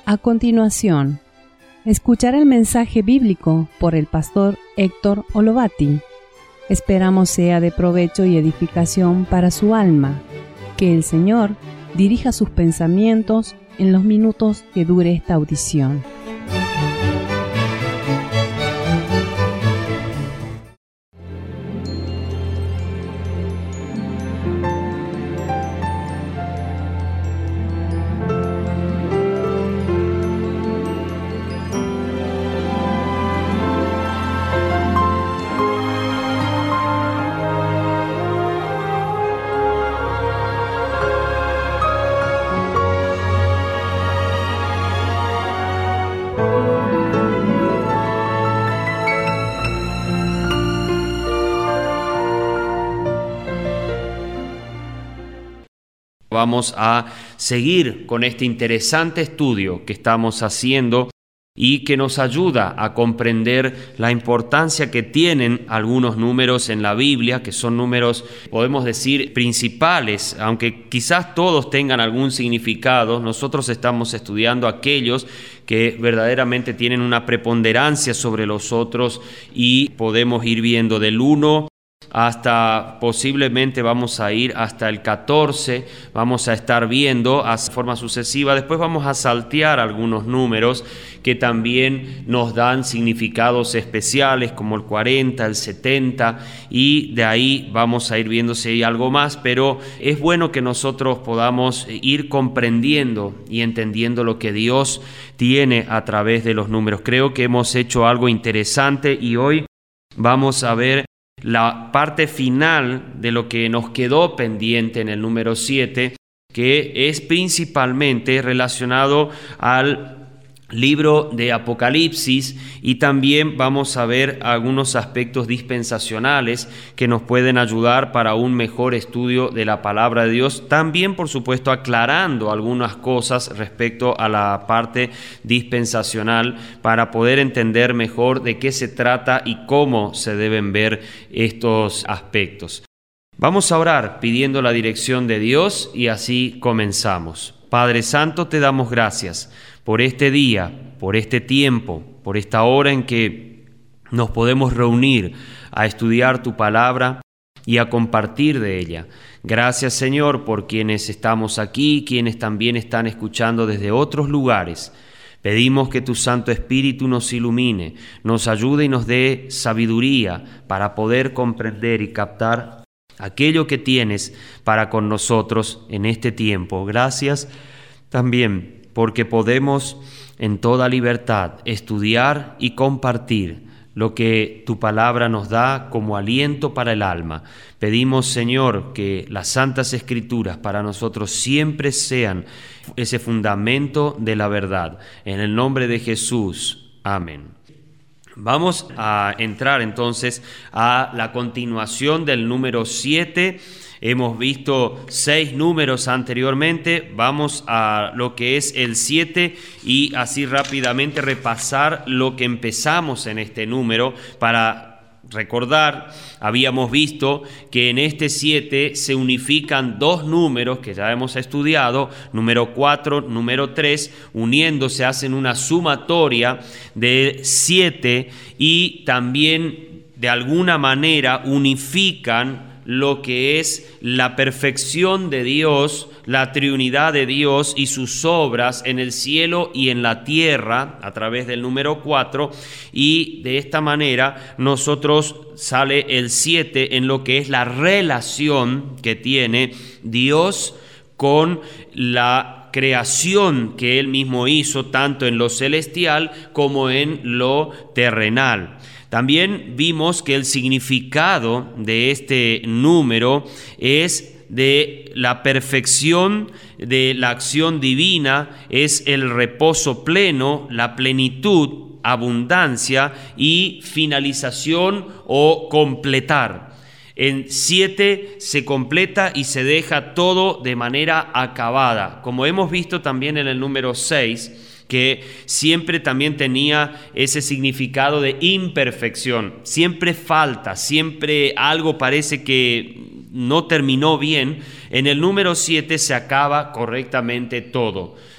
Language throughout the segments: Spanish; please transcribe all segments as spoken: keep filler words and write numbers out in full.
A continuación, escuchar el mensaje bíblico por el pastor Héctor Olovati. Esperamos sea de provecho y edificación para su alma. Que el Señor dirija sus pensamientos en los minutos que dure esta audición. Vamos a seguir con este interesante estudio que estamos haciendo y que nos ayuda a comprender la importancia que tienen algunos números en la Biblia, que son números, podemos decir, principales, aunque quizás todos tengan algún significado. Nosotros estamos estudiando aquellos que verdaderamente tienen una preponderancia sobre los otros y podemos ir viendo del uno hasta posiblemente vamos a ir hasta el catorce, vamos a estar viendo a forma sucesiva. Después vamos a saltear algunos números que también nos dan significados especiales, como el cuarenta, el setenta, y de ahí vamos a ir viendo si hay algo más, pero es bueno que nosotros podamos ir comprendiendo y entendiendo lo que Dios tiene a través de los números. Creo que hemos hecho algo interesante y hoy vamos a ver la parte final de lo que nos quedó pendiente en el número siete, que es principalmente relacionado al libro de Apocalipsis, y también vamos a ver algunos aspectos dispensacionales que nos pueden ayudar para un mejor estudio de la palabra de Dios. También, por supuesto, aclarando algunas cosas respecto a la parte dispensacional para poder entender mejor de qué se trata y cómo se deben ver estos aspectos. Vamos a orar pidiendo la dirección de Dios y así comenzamos. Padre Santo, te damos gracias por este día, por este tiempo, por esta hora en que nos podemos reunir a estudiar tu palabra y a compartir de ella. Gracias, Señor, por quienes estamos aquí, quienes también están escuchando desde otros lugares. Pedimos que tu Santo Espíritu nos ilumine, nos ayude y nos dé sabiduría para poder comprender y captar aquello que tienes para con nosotros en este tiempo. Gracias también porque podemos en toda libertad estudiar y compartir lo que tu palabra nos da como aliento para el alma. Pedimos, Señor, que las Santas Escrituras para nosotros siempre sean ese fundamento de la verdad. En el nombre de Jesús. Amén. Vamos a entrar entonces a la continuación del número siete. Hemos visto seis números anteriormente, vamos a lo que es el siete y así rápidamente repasar lo que empezamos en este número. Para recordar, habíamos visto que en este siete se unifican dos números que ya hemos estudiado, número cuatro, número tres, uniéndose hacen una sumatoria de siete y también de alguna manera unifican lo que es la perfección de Dios, la triunidad de Dios y sus obras en el cielo y en la tierra a través del número cuatro, y de esta manera nosotros sale el siete en lo que es la relación que tiene Dios con la creación que Él mismo hizo, tanto en lo celestial como en lo terrenal. También vimos que el significado de este número es de la perfección de la acción divina, es el reposo pleno, la plenitud, abundancia y finalización o completar. En siete se completa y se deja todo de manera acabada, como hemos visto también en el número seis, que siempre también tenía ese significado de imperfección. Siempre falta, siempre algo parece que no terminó bien. En el número siete se acaba correctamente todo.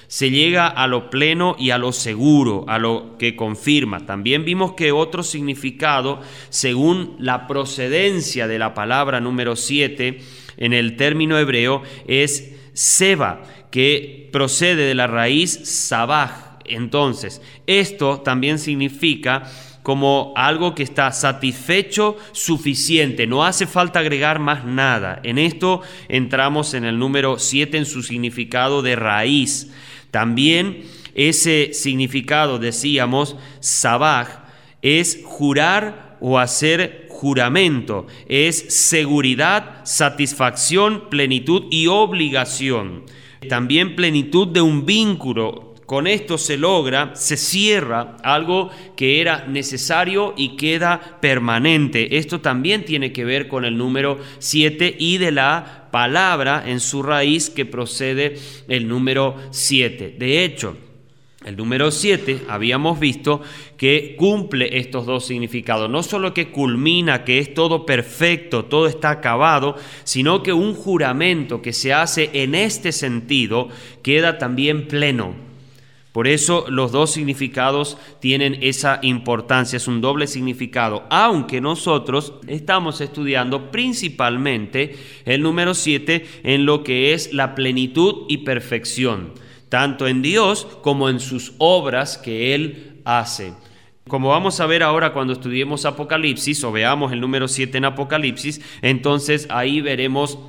Se llega a lo pleno y a lo seguro, a lo que confirma. También vimos que otro significado, según la procedencia de la palabra número siete, en el término hebreo, es seba, que procede de la raíz sabaj. Entonces, esto también significa como algo que está satisfecho, suficiente, no hace falta agregar más nada. En esto entramos en el número siete en su significado de raíz. También ese significado, decíamos, sabaj, es jurar o hacer juramento, es seguridad, satisfacción, plenitud y obligación. También plenitud de un vínculo. Con esto se logra, se cierra algo que era necesario y queda permanente. Esto también tiene que ver con el número siete y de la palabra en su raíz que procede el número siete. De hecho, el número siete habíamos visto que cumple estos dos significados. No solo que culmina, que es todo perfecto, todo está acabado, sino que un juramento que se hace en este sentido queda también pleno. Por eso los dos significados tienen esa importancia, es un doble significado, aunque nosotros estamos estudiando principalmente el número siete en lo que es la plenitud y perfección, tanto en Dios como en sus obras que Él hace. Como vamos a ver ahora cuando estudiemos Apocalipsis o veamos el número siete en Apocalipsis, entonces ahí veremos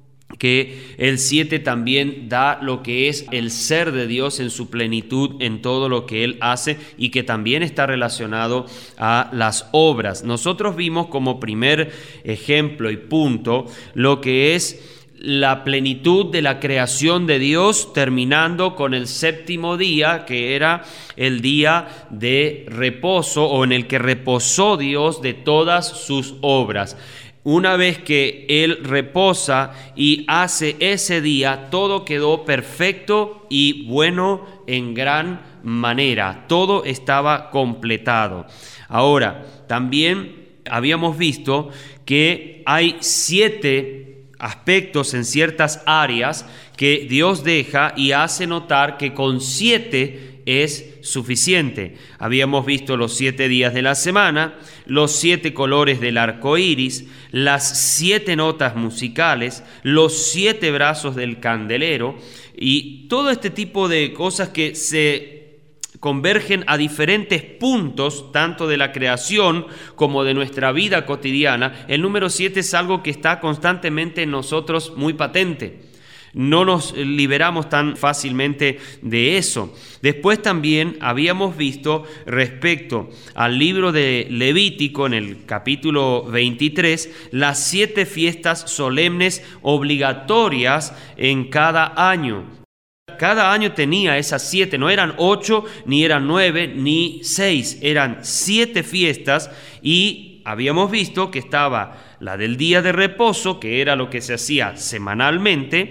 que el siete también da lo que es el ser de Dios en su plenitud en todo lo que Él hace y que también está relacionado a las obras. Nosotros vimos como primer ejemplo y punto lo que es la plenitud de la creación de Dios, terminando con el séptimo día, que era el día de reposo o en el que reposó Dios de todas sus obras. Una vez que Él reposa y hace ese día, todo quedó perfecto y bueno en gran manera. Todo estaba completado. Ahora, también habíamos visto que hay siete aspectos en ciertas áreas que Dios deja y hace notar que con siete es suficiente. Habíamos visto los siete días de la semana, los siete colores del arco iris, las siete notas musicales, los siete brazos del candelero y todo este tipo de cosas que se convergen a diferentes puntos, tanto de la creación como de nuestra vida cotidiana. El número siete es algo que está constantemente en nosotros muy patente. No nos liberamos tan fácilmente de eso. Después también habíamos visto respecto al libro de Levítico en el capítulo veintitrés, las siete fiestas solemnes obligatorias en cada año. Cada año tenía esas siete, no eran ocho, ni eran nueve, ni seis, eran siete fiestas y habíamos visto que estaba la del día de reposo, que era lo que se hacía semanalmente,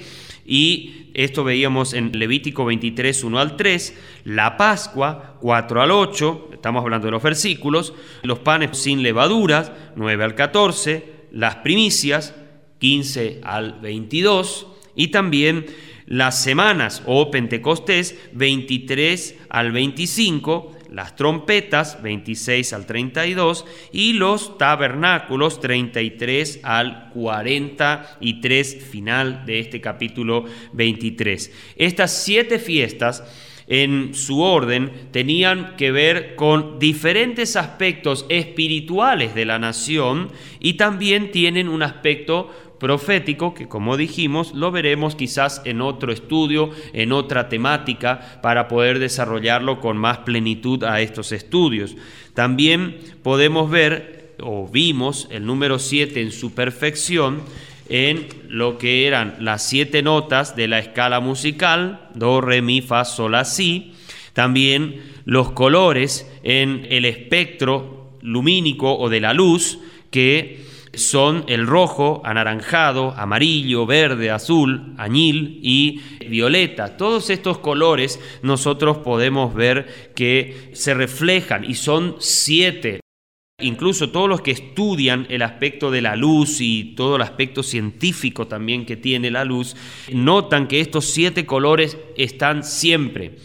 y esto veíamos en Levítico veintitrés, uno al tres, la Pascua, cuatro al ocho, estamos hablando de los versículos, los panes sin levaduras, nueve al catorce, las primicias, quince al veintidós, y también las semanas o Pentecostés, veintitrés al veinticinco, las trompetas, veintiséis al treinta y dos, y los tabernáculos, treinta y tres al cuarenta y tres, final de este capítulo veintitrés. Estas siete fiestas, en su orden, tenían que ver con diferentes aspectos espirituales de la nación y también tienen un aspecto profético que, como dijimos, lo veremos quizás en otro estudio, en otra temática, para poder desarrollarlo con más plenitud a estos estudios. También podemos ver, o vimos, el número siete en su perfección en lo que eran las siete notas de la escala musical, do, re, mi, fa, sol, la, si. También los colores en el espectro lumínico o de la luz, que son el rojo, anaranjado, amarillo, verde, azul, añil y violeta. Todos estos colores nosotros podemos ver que se reflejan y son siete Incluso todos los que estudian el aspecto de la luz y todo el aspecto científico también que tiene la luz, notan que estos siete colores están siempre.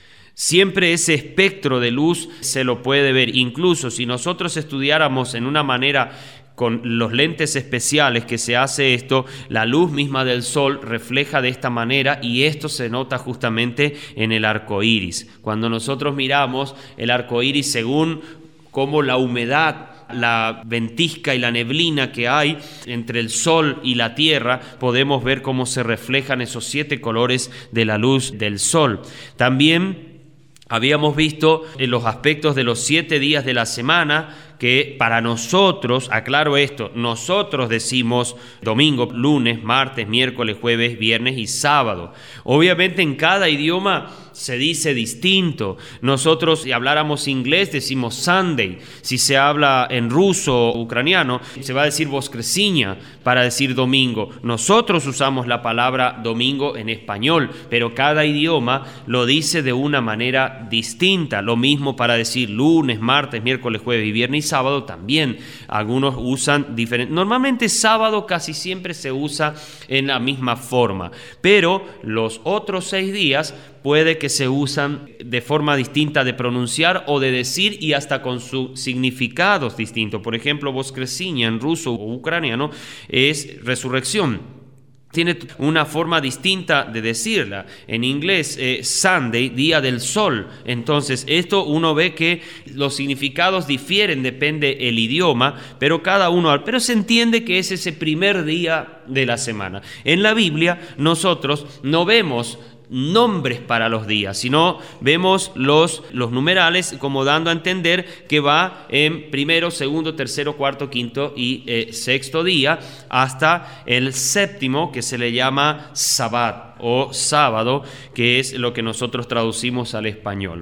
Siempre ese espectro de luz se lo puede ver. Incluso si nosotros estudiáramos en una manera con los lentes especiales que se hace esto, la luz misma del sol refleja de esta manera y esto se nota justamente en el arco iris. Cuando nosotros miramos el arco iris según cómo la humedad, la ventisca y la neblina que hay entre el sol y la tierra, podemos ver cómo se reflejan esos siete colores de la luz del sol. También habíamos visto en los aspectos de los siete días de la semana que para nosotros, aclaro esto, nosotros decimos domingo, lunes, martes, miércoles, jueves, viernes y sábado. Obviamente en cada idioma se dice distinto. Nosotros, si habláramos inglés, decimos Sunday. Si se habla en ruso o ucraniano, se va a decir voskresenia para decir domingo. Nosotros usamos la palabra domingo en español, pero cada idioma lo dice de una manera distinta. Lo mismo para decir lunes, martes, miércoles, jueves y viernes y sábado también. Algunos usan diferente. Normalmente sábado casi siempre se usa en la misma forma, pero los otros seis días puede que se usan de forma distinta de pronunciar o de decir y hasta con sus significados distintos. Por ejemplo, voskresenia en ruso o ucraniano es resurrección. Tiene una forma distinta de decirla. En inglés, eh, Sunday, día del sol. Entonces, esto uno ve que los significados difieren, depende el idioma, pero cada uno, pero se entiende que es ese primer día de la semana. En la Biblia, nosotros no vemos nombres para los días, sino vemos los, los numerales como dando a entender que va en primero, segundo, tercero, cuarto, quinto y eh, sexto día hasta el séptimo, que se le llama Sabbat o sábado, que es lo que nosotros traducimos al español.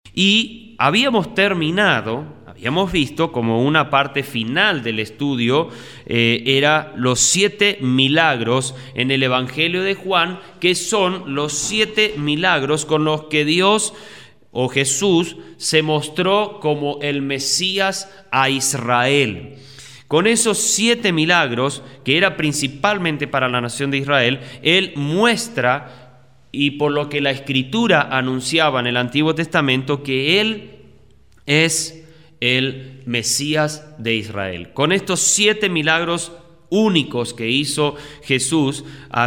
Y habíamos terminado, habíamos visto como una parte final del estudio, eh, era los siete milagros en el Evangelio de Juan, que son los siete milagros con los que Dios o Jesús se mostró como el Mesías a Israel. Con esos siete milagros, que era principalmente para la nación de Israel, Él muestra, y por lo que la Escritura anunciaba en el Antiguo Testamento, que Él es el Mesías de Israel. Con estos siete milagros únicos que hizo Jesús,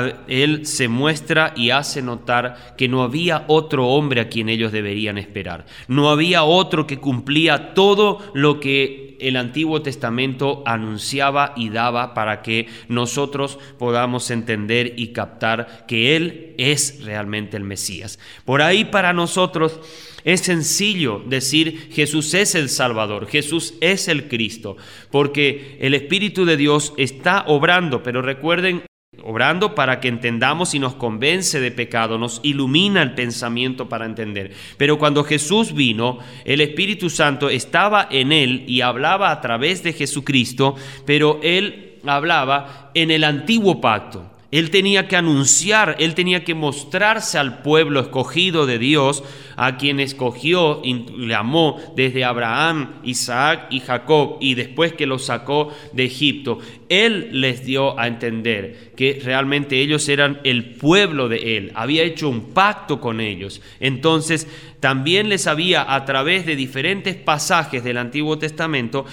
Él se muestra y hace notar que no había otro hombre a quien ellos deberían esperar. No había otro que cumplía todo lo que el Antiguo Testamento anunciaba y daba para que nosotros podamos entender y captar que Él es realmente el Mesías. Por ahí para nosotros es sencillo decir Jesús es el Salvador, Jesús es el Cristo, porque el Espíritu de Dios está obrando, pero recuerden, obrando para que entendamos y nos convence de pecado, nos ilumina el pensamiento para entender. Pero cuando Jesús vino, el Espíritu Santo estaba en Él y hablaba a través de Jesucristo, pero Él hablaba en el antiguo pacto. Él tenía que anunciar, Él tenía que mostrarse al pueblo escogido de Dios, a quien escogió y le amó desde Abraham, Isaac y Jacob, y después que los sacó de Egipto. Él les dio a entender que realmente ellos eran el pueblo de Él, había hecho un pacto con ellos. Entonces, también les había, a través de diferentes pasajes del Antiguo Testamento,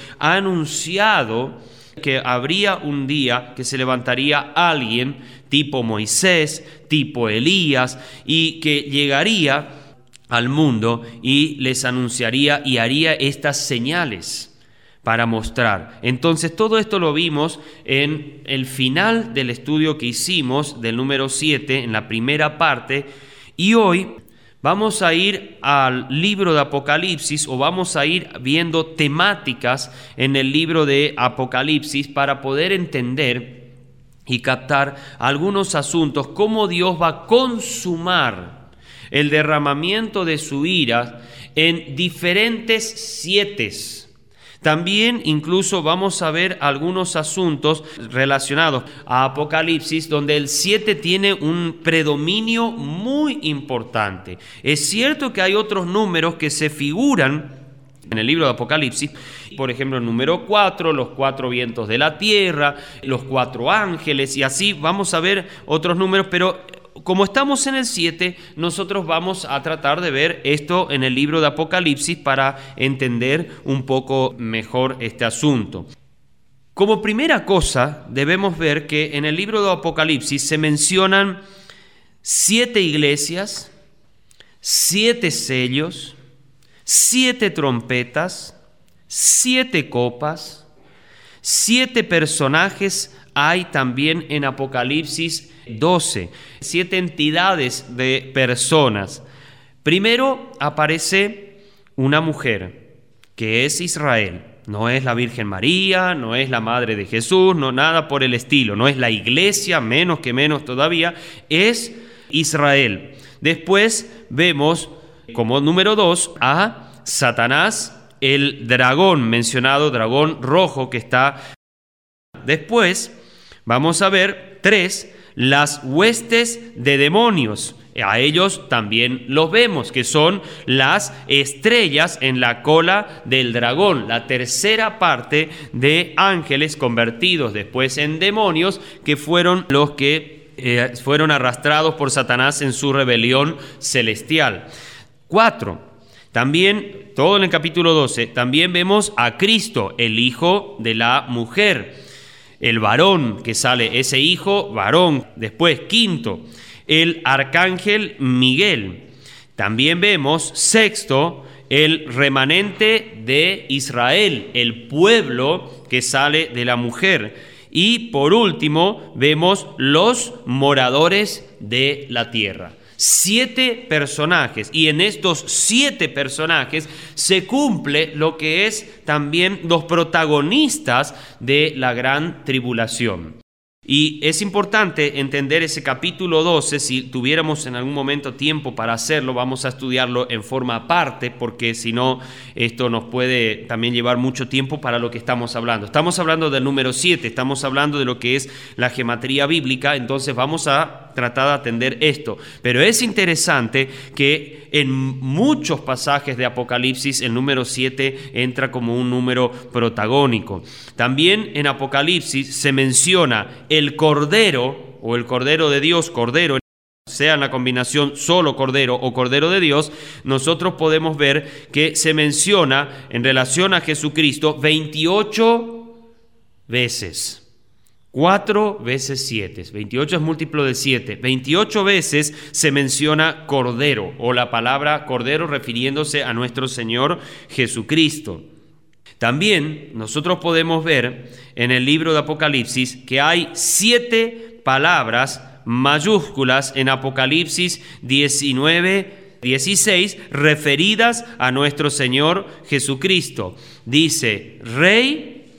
anunciado que habría un día que se levantaría alguien tipo Moisés, tipo Elías, y que llegaría al mundo y les anunciaría y haría estas señales para mostrar. Entonces todo esto lo vimos en el final del estudio que hicimos del número siete, en la primera parte, y hoy vamos a ir al libro de Apocalipsis o vamos a ir viendo temáticas en el libro de Apocalipsis para poder entender y captar algunos asuntos, cómo Dios va a consumar el derramamiento de su ira en diferentes sietes. También incluso vamos a ver algunos asuntos relacionados a Apocalipsis donde el siete tiene un predominio muy importante. Es cierto que hay otros números que se figuran en el libro de Apocalipsis. Por ejemplo, el número cuatro, los cuatro vientos de la tierra, los cuatro ángeles, y así vamos a ver otros números, pero como estamos en el siete, nosotros vamos a tratar de ver esto en el libro de Apocalipsis para entender un poco mejor este asunto. Como primera cosa, debemos ver que en el libro de Apocalipsis se mencionan siete iglesias, siete sellos, siete trompetas, siete copas, siete personajes hay también en Apocalipsis doce, siete entidades de personas. Primero aparece una mujer, que es Israel. No es la Virgen María, no es la Madre de Jesús, no nada por el estilo. No es la iglesia, menos que menos todavía, es Israel. Después vemos como número dos a Satanás, el dragón mencionado, dragón rojo que está. Después vamos a ver tres, las huestes de demonios. A ellos también los vemos, que son las estrellas en la cola del dragón, la tercera parte de ángeles convertidos después en demonios, que fueron los que eh, fueron arrastrados por Satanás en su rebelión celestial. Cuatro. También, todo en el capítulo doce, también vemos a Cristo, el hijo de la mujer. El varón que sale, ese hijo varón. Después, quinto, el arcángel Miguel. También vemos, sexto, el remanente de Israel, el pueblo que sale de la mujer. Y por último, vemos los moradores de la tierra. Siete personajes, y en estos siete personajes se cumple lo que es también los protagonistas de la gran tribulación. Y es importante entender ese capítulo doce, si tuviéramos en algún momento tiempo para hacerlo, vamos a estudiarlo en forma aparte, porque si no, esto nos puede también llevar mucho tiempo para lo que estamos hablando. Estamos hablando del número siete, estamos hablando de lo que es la gematría bíblica, entonces vamos a tratar de atender esto. Pero es interesante que en muchos pasajes de Apocalipsis el número siete entra como un número protagónico. También en Apocalipsis se menciona el Cordero o el Cordero de Dios, Cordero, sea en la combinación solo Cordero o Cordero de Dios, nosotros podemos ver que se menciona en relación a Jesucristo veintiocho veces. cuatro veces siete, veintiocho es múltiplo de siete, veintiocho veces se menciona Cordero o la palabra Cordero refiriéndose a nuestro Señor Jesucristo. También nosotros podemos ver en el libro de Apocalipsis que hay siete palabras mayúsculas en Apocalipsis diecinueve, dieciséis referidas a nuestro Señor Jesucristo. Dice, Rey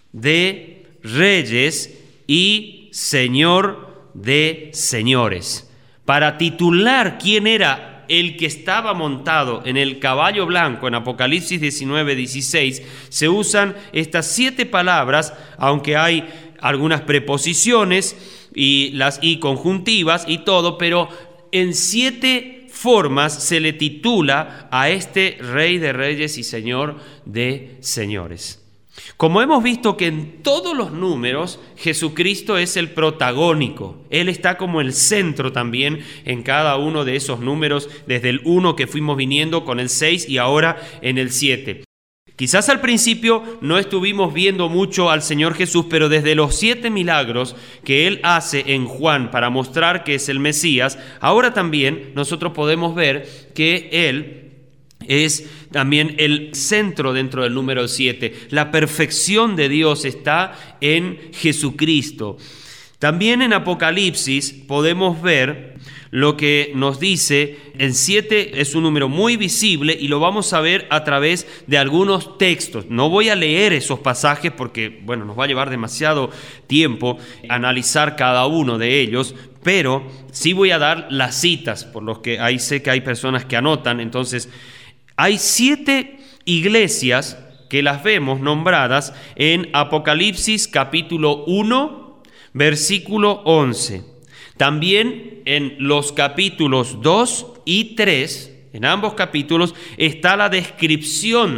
de Reyes y Señor de señores. Para titular quién era el que estaba montado en el caballo blanco en Apocalipsis diecinueve, dieciséis, se usan estas siete palabras, aunque hay algunas preposiciones y las y conjuntivas y todo, pero en siete formas se le titula a este Rey de Reyes y Señor de señores. Como hemos visto que en todos los números Jesucristo es el protagónico, Él está como el centro también en cada uno de esos números, desde el uno que fuimos viniendo con el seis y ahora en el siete. Quizás al principio no estuvimos viendo mucho al Señor Jesús, pero desde los siete milagros que Él hace en Juan para mostrar que es el Mesías, ahora también nosotros podemos ver que Él es también el centro dentro del número siete. La perfección de Dios está en Jesucristo. También en Apocalipsis podemos ver lo que nos dice, el siete es un número muy visible y lo vamos a ver a través de algunos textos. No voy a leer esos pasajes porque, bueno, nos va a llevar demasiado tiempo analizar cada uno de ellos, pero sí voy a dar las citas, por los que ahí sé que hay personas que anotan. Entonces, hay siete iglesias que las vemos nombradas en Apocalipsis capítulo uno, versículo once. También en los capítulos dos y tres, en ambos capítulos, está la descripción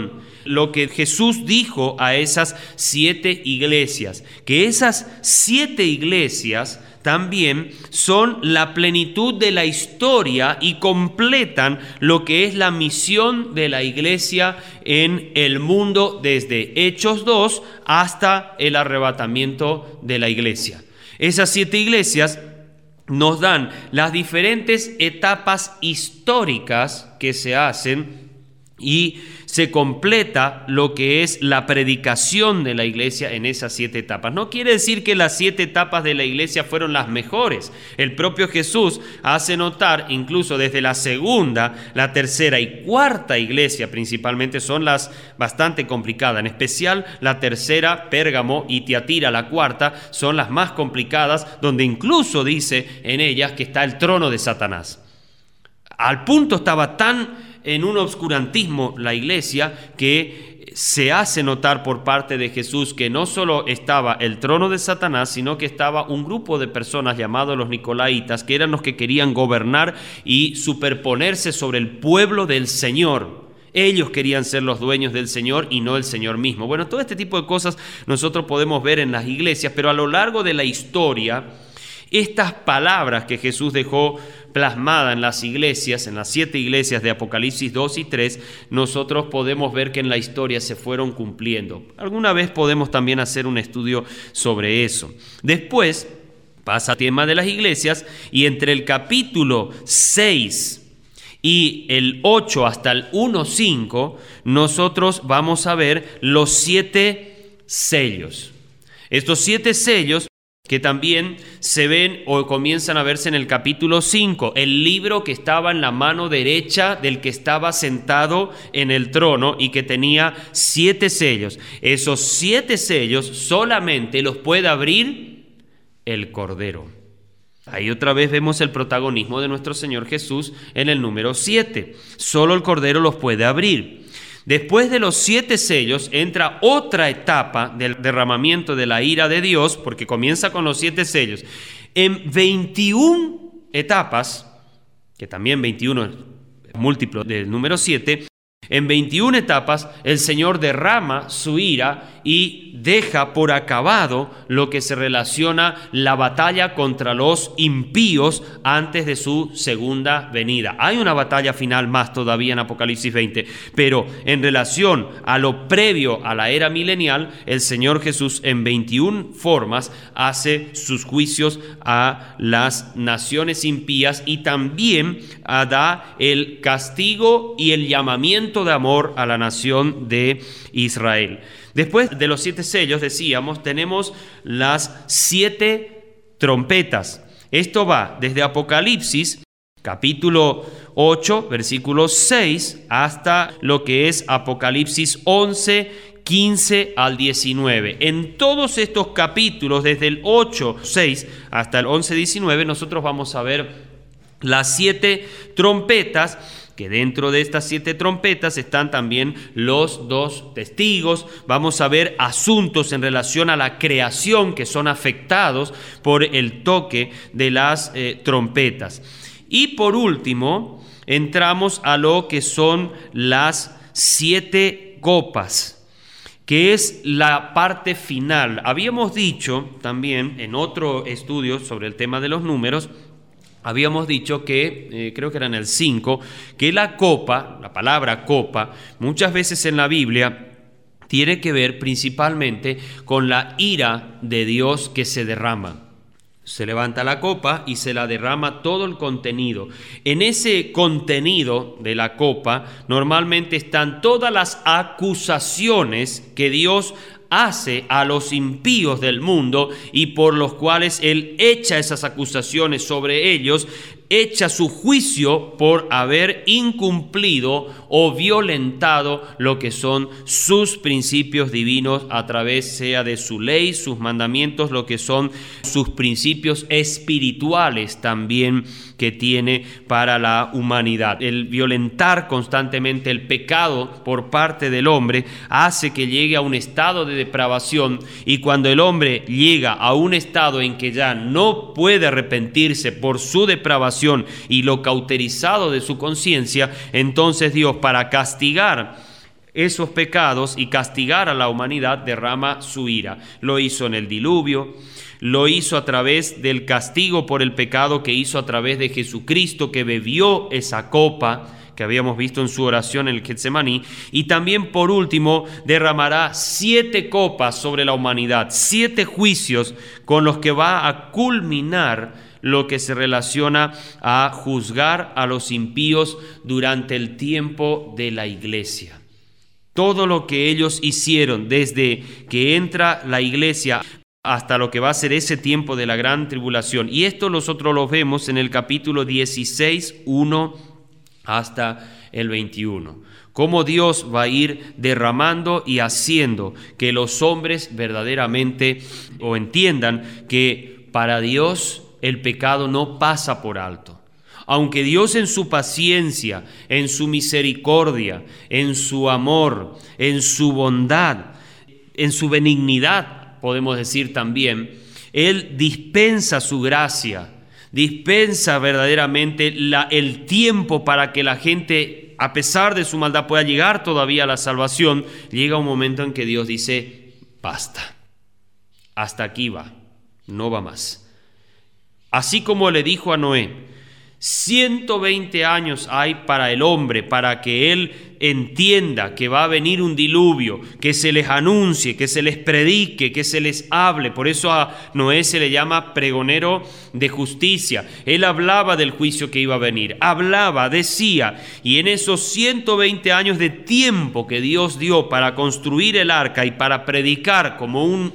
lo que Jesús dijo a esas siete iglesias, que esas siete iglesias también son la plenitud de la historia y completan lo que es la misión de la iglesia en el mundo desde Hechos dos hasta el arrebatamiento de la iglesia. Esas siete iglesias nos dan las diferentes etapas históricas que se hacen y se completa lo que es la predicación de la iglesia en esas siete etapas. No quiere decir que las siete etapas de la iglesia fueron las mejores. El propio Jesús hace notar, incluso desde la segunda, la tercera y cuarta iglesia principalmente son las bastante complicadas. En especial la tercera, Pérgamo, y Tiatira, la cuarta, son las más complicadas, donde incluso dice en ellas que está el trono de Satanás. Al punto estaba tan en un obscurantismo la iglesia que se hace notar por parte de Jesús que no solo estaba el trono de Satanás, sino que estaba un grupo de personas llamados los Nicolaitas, que eran los que querían gobernar y superponerse sobre el pueblo del Señor. Ellos querían ser los dueños del Señor y no el Señor mismo. Bueno, todo este tipo de cosas nosotros podemos ver en las iglesias, pero a lo largo de la historia, estas palabras que Jesús dejó plasmada en las iglesias, en las siete iglesias de Apocalipsis dos y tres, nosotros podemos ver que en la historia se fueron cumpliendo. Alguna vez podemos también hacer un estudio sobre eso. Después pasa al tema de las iglesias y entre el capítulo seis y el ocho hasta el uno cinco, nosotros vamos a ver los siete sellos. Estos siete sellos que también se ven o comienzan a verse en el capítulo cinco, el libro que estaba en la mano derecha del que estaba sentado en el trono y que tenía siete sellos. Esos siete sellos solamente los puede abrir el Cordero. Ahí otra vez vemos el protagonismo de nuestro Señor Jesús en el número siete. Solo el Cordero los puede abrir. Después de los siete sellos entra otra etapa del derramamiento de la ira de Dios, porque comienza con los siete sellos. En veintiuna etapas, que también veintiuno es múltiplo del número siete, en veintiuna etapas el Señor derrama su ira y deja por acabado lo que se relaciona la batalla contra los impíos antes de su segunda venida. Hay una batalla final más todavía en Apocalipsis veinte, pero en relación a lo previo a la era milenial, el Señor Jesús en veintiuna formas hace sus juicios a las naciones impías y también da el castigo y el llamamiento de amor a la nación de Israel. Después de los siete sellos, decíamos, tenemos las siete trompetas. Esto va desde Apocalipsis, capítulo ocho, versículo seis, hasta lo que es Apocalipsis once, quince al diecinueve. En todos estos capítulos, desde el ocho, seis hasta el once, diecinueve, nosotros vamos a ver las siete trompetas, que dentro de estas siete trompetas están también los dos testigos. Vamos a ver asuntos en relación a la creación que son afectados por el toque de las eh, trompetas. Y por último, entramos a lo que son las siete copas, que es la parte final. Habíamos dicho también en otro estudio sobre el tema de los números, habíamos dicho que, eh, creo que era en el cinco, que la copa, la palabra copa, muchas veces en la Biblia tiene que ver principalmente con la ira de Dios que se derrama. Se levanta la copa y se la derrama todo el contenido. En ese contenido de la copa normalmente están todas las acusaciones que Dios hace a los impíos del mundo y por los cuales Él echa esas acusaciones sobre ellos, echa su juicio por haber incumplido o violentado lo que son sus principios divinos a través sea de su ley, sus mandamientos, lo que son sus principios espirituales también que tiene para la humanidad. El violentar constantemente el pecado por parte del hombre hace que llegue a un estado de depravación, y cuando el hombre llega a un estado en que ya no puede arrepentirse por su depravación y lo cauterizado de su conciencia, entonces Dios, para castigar esos pecados y castigar a la humanidad, derrama su ira. Lo hizo en el diluvio, lo hizo a través del castigo por el pecado que hizo a través de Jesucristo, que bebió esa copa que habíamos visto en su oración en el Getsemaní, y también por último derramará siete copas sobre la humanidad, siete juicios con los que va a culminar lo que se relaciona a juzgar a los impíos durante el tiempo de la iglesia. Todo lo que ellos hicieron desde que entra la iglesia hasta lo que va a ser ese tiempo de la gran tribulación. Y esto nosotros lo vemos en el capítulo dieciséis, uno hasta el veintiuno. Cómo Dios va a ir derramando y haciendo que los hombres verdaderamente o entiendan que para Dios el pecado no pasa por alto. Aunque Dios en su paciencia, en su misericordia, en su amor, en su bondad, en su benignidad, podemos decir también, Él dispensa su gracia, dispensa verdaderamente la, el tiempo para que la gente, a pesar de su maldad, pueda llegar todavía a la salvación. Llega un momento en que Dios dice, basta, hasta aquí va, no va más. Así como le dijo a Noé, ciento veinte años hay para el hombre, para que él entienda que va a venir un diluvio, que se les anuncie, que se les predique, que se les hable. Por eso a Noé se le llama pregonero de justicia. Él hablaba del juicio que iba a venir, hablaba, decía, y en esos ciento veinte años de tiempo que Dios dio para construir el arca y para predicar como un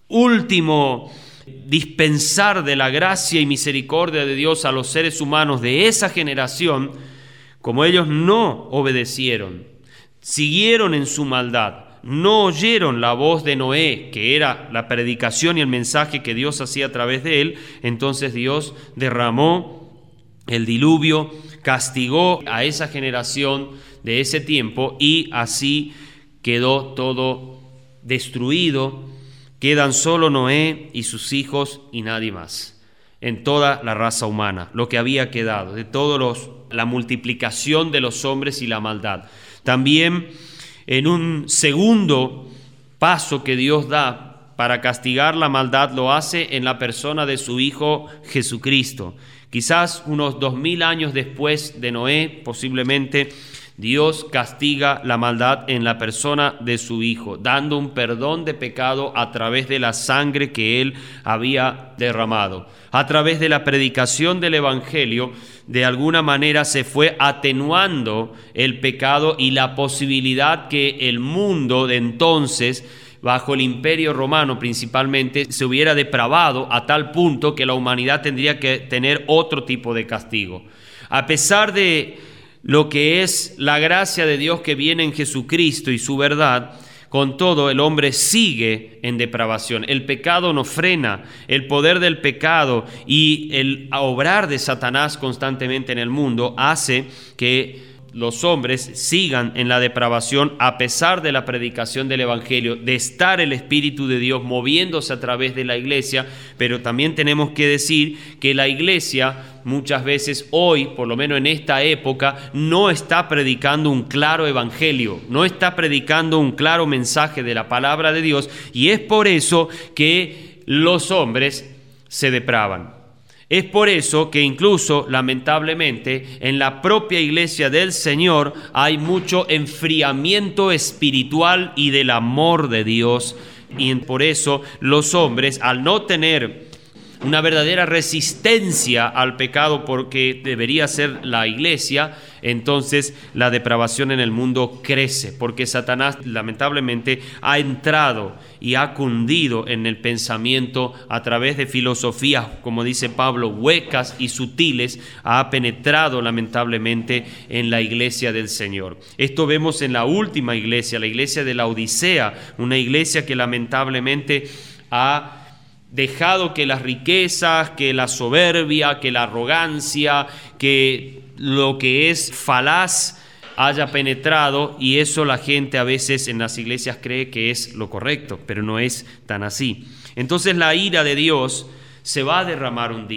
último dispensar de la gracia y misericordia de Dios a los seres humanos de esa generación, como ellos no obedecieron, siguieron en su maldad, no oyeron la voz de Noé, que era la predicación y el mensaje que Dios hacía a través de él, entonces Dios derramó el diluvio, castigó a esa generación de ese tiempo y así quedó todo destruido. Quedan solo Noé y sus hijos y nadie más en toda la raza humana, lo que había quedado, de todos los, la multiplicación de los hombres y la maldad. También en un segundo paso que Dios da para castigar la maldad, lo hace en la persona de su Hijo Jesucristo. Quizás unos dos mil años después de Noé, posiblemente, Dios castiga la maldad en la persona de su Hijo, dando un perdón de pecado a través de la sangre que Él había derramado. A través de la predicación del Evangelio, de alguna manera se fue atenuando el pecado y la posibilidad que el mundo de entonces, bajo el Imperio Romano principalmente, se hubiera depravado a tal punto que la humanidad tendría que tener otro tipo de castigo. A pesar de lo que es la gracia de Dios que viene en Jesucristo y su verdad, con todo el hombre sigue en depravación. El pecado no frena, el poder del pecado y el obrar de Satanás constantemente en el mundo hace que los hombres sigan en la depravación a pesar de la predicación del Evangelio, de estar el Espíritu de Dios moviéndose a través de la iglesia. Pero también tenemos que decir que la iglesia muchas veces hoy, por lo menos en esta época, no está predicando un claro evangelio, no está predicando un claro mensaje de la palabra de Dios, y es por eso que los hombres se depravan. Es por eso que incluso, lamentablemente, en la propia iglesia del Señor hay mucho enfriamiento espiritual y del amor de Dios, y por eso los hombres, al no tener una verdadera resistencia al pecado, porque debería ser la iglesia, entonces la depravación en el mundo crece, porque Satanás lamentablemente ha entrado y ha cundido en el pensamiento a través de filosofías, como dice Pablo, huecas y sutiles, ha penetrado lamentablemente en la iglesia del Señor. Esto vemos en la última iglesia, la iglesia de la Odisea, una iglesia que lamentablemente ha dejado que las riquezas, que la soberbia, que la arrogancia, que lo que es falaz haya penetrado, y eso la gente a veces en las iglesias cree que es lo correcto, pero no es tan así. Entonces la ira de Dios se va a derramar un día.